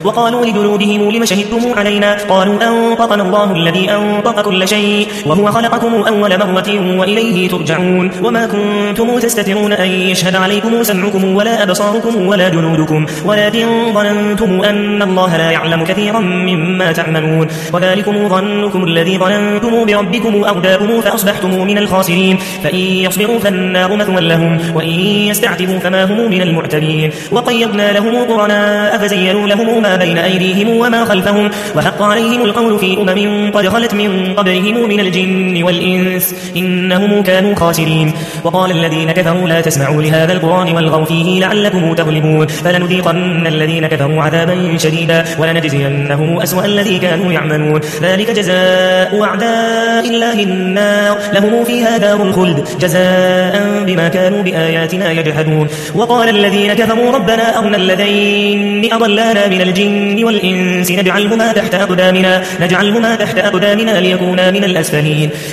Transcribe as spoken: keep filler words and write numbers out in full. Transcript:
وقالوا لجلودهم لم شهدتم علينا قالوا أنطقنا الله الذي أنطق كل شيء وهو خلقكم أول مرة وإليه ترجعون وما كنتم تستترون أن يشهد عليكم سمعكم ولا أبصاركم ولا جلودكم ولكن ظننتم أن الله لا يعلم كثيرا مما تعملون وذلكم ظنكم الذي ظننتم بربكم أرداكم فأصبحتم من الخاسرين فإن يصبروا فالنار مثوى لهم وإن يستعتبوا فما هم من المعتبين وقيضنا لهم قرناء فزينوا لهم ما بين أيديهم وما خلفهم وحق عليهم القول في أمم قد خلت من قبلهم من الجن والإنس إنهم كانوا خاسرين وقال الذين كفروا لا تسمعوا لهذا القرآن والغوا فيه لعلكم تغلبون فلنذيقن الذين كفروا عذابا شديدا ولنجزينهم أسوأ الذي كانوا يعملون ذلك جزاء أعداء الله النار لهم فيها دار الخلد جزاء بما كانوا بآياتنا يجحدون وقال الذين كفروا ربنا أرنا الذين أضلانا من الجن والإنس نجعلهما تحت أقدامنا نجعلهما تحت أقدامنا ليكونا من الأسفلين